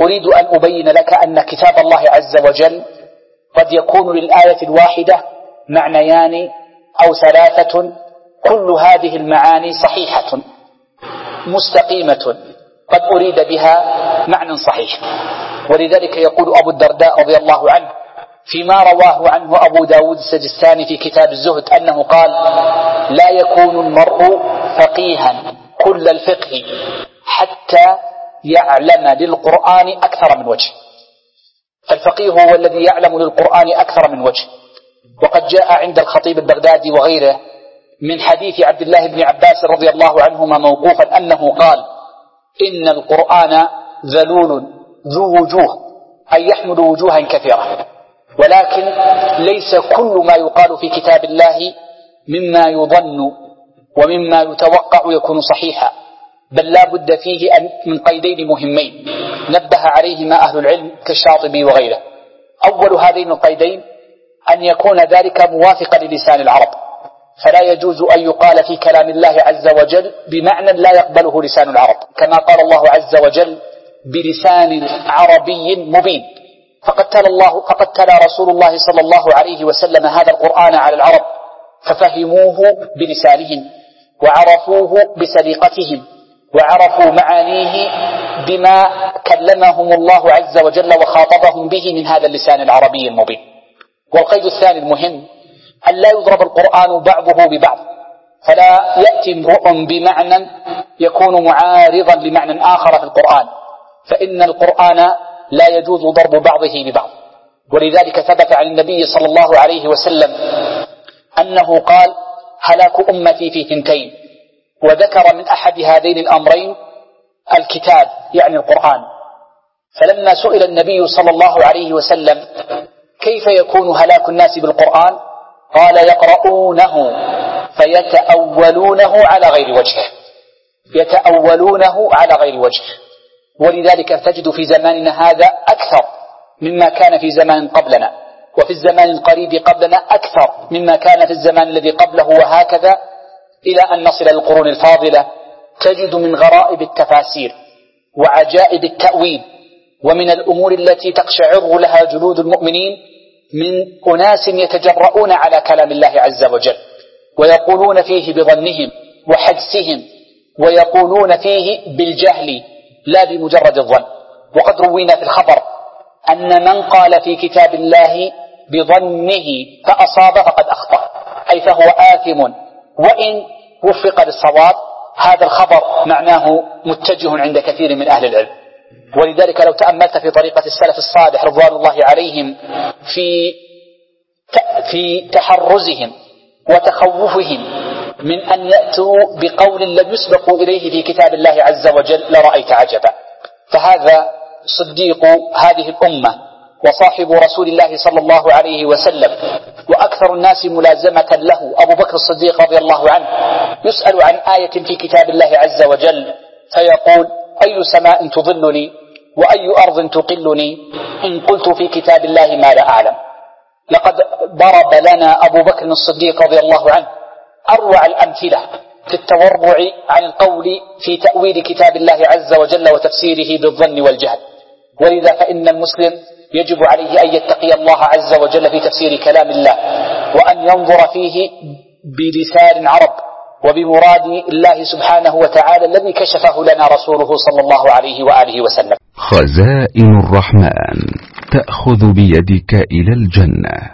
أريد أن أبين لك أن كتاب الله عز وجل قد يكون للآية الواحدة معنيان أو ثلاثة، كل هذه المعاني صحيحة مستقيمة، قد أريد بها معنى صحيح. ولذلك يقول أبو الدرداء رضي الله عنه فيما رواه عنه أبو داود السجستاني في كتاب الزهد أنه قال: لا يكون المرء فقيها كل الفقه حتى يعلم للقرآن أكثر من وجه. الفقيه هو الذي يعلم للقرآن أكثر من وجه. وقد جاء عند الخطيب البغدادي وغيره من حديث عبد الله بن عباس رضي الله عنهما موقوفا أنه قال: إن القرآن ذلول ذو وجوه، أي يحمل وجوها كثيرة، ولكن ليس كل ما يقال في كتاب الله مما يظن ومما يتوقع يكون صحيحا، بل لا بد فيه من قيدين مهمين نبه عليهما أهل العلم كالشاطبي وغيره. أول هذين القيدين أن يكون ذلك موافقا للسان العرب، فلا يجوز أن يقال في كلام الله عز وجل بمعنى لا يقبله لسان العرب، كما قال الله عز وجل: بلسان عربي مبين. فقد تلا رسول الله صلى الله عليه وسلم هذا القرآن على العرب ففهموه بلسانهم وعرفوه بسليقتهم وعرفوا معانيه بما كلمهم الله عز وجل وخاطبهم به من هذا اللسان العربي المبين. والقيد الثاني المهم أن لا يضرب القرآن بعضه ببعض، فلا يأتي امرؤ بمعنى يكون معارضا لمعنى آخر في القرآن، فإن القرآن لا يجوز ضرب بعضه ببعض. ولذلك ثبت عن النبي صلى الله عليه وسلم أنه قال: هلاك أمتي في ثنتين، وذكر من أحد هذين الأمرين الكتاب يعني القرآن. فلما سئل النبي صلى الله عليه وسلم كيف يكون هلاك الناس بالقرآن، قال: يقرؤونه فيتأولونه على غير وجهه، يتأولونه على غير وجهه. ولذلك تجد في زماننا هذا أكثر مما كان في زمان قبلنا، وفي الزمان القريب قبلنا أكثر مما كان في الزمان الذي قبله، وهكذا إلى أن نصل للقرون الفاضلة. تجد من غرائب التفاسير وعجائب التأويل ومن الأمور التي تقشعر لها جلود المؤمنين من أناس يتجرؤون على كلام الله عز وجل ويقولون فيه بظنهم وحدسهم، ويقولون فيه بالجهل لا بمجرد الظن. وقد روينا في الخبر أن من قال في كتاب الله بظنه فأصاب فقد أخطأ، أي فهو آثم وإن وفق للصواب. هذا الخبر معناه متجه عند كثير من أهل العلم. ولذلك لو تأملت في طريقة السلف الصالح رضوان الله عليهم في تحرزهم وتخوفهم من أن يأتوا بقول لم يسبقوا إليه في كتاب الله عز وجل لرأيت عجبا. فهذا صديق هذه الأمة وصاحب رسول الله صلى الله عليه وسلم وأكثر الناس ملازمة له أبو بكر الصديق رضي الله عنه، يسأل عن آية في كتاب الله عز وجل فيقول: أي سماء تظلني وأي أرض تقلني إن قلت في كتاب الله ما لا أعلم. لقد ضرب لنا أبو بكر الصديق رضي الله عنه أروع الأمثلة في التورع عن القول في تأويل كتاب الله عز وجل وتفسيره بالظن والجهل. ولذا فإن المسلم يجب عليه أن يتقي الله عز وجل في تفسير كلام الله، وأن ينظر فيه بلسان عرب وبمراد الله سبحانه وتعالى الذي كشفه لنا رسوله صلى الله عليه وآله وسلم. خزائن الرحمن تأخذ بيدك إلى الجنة.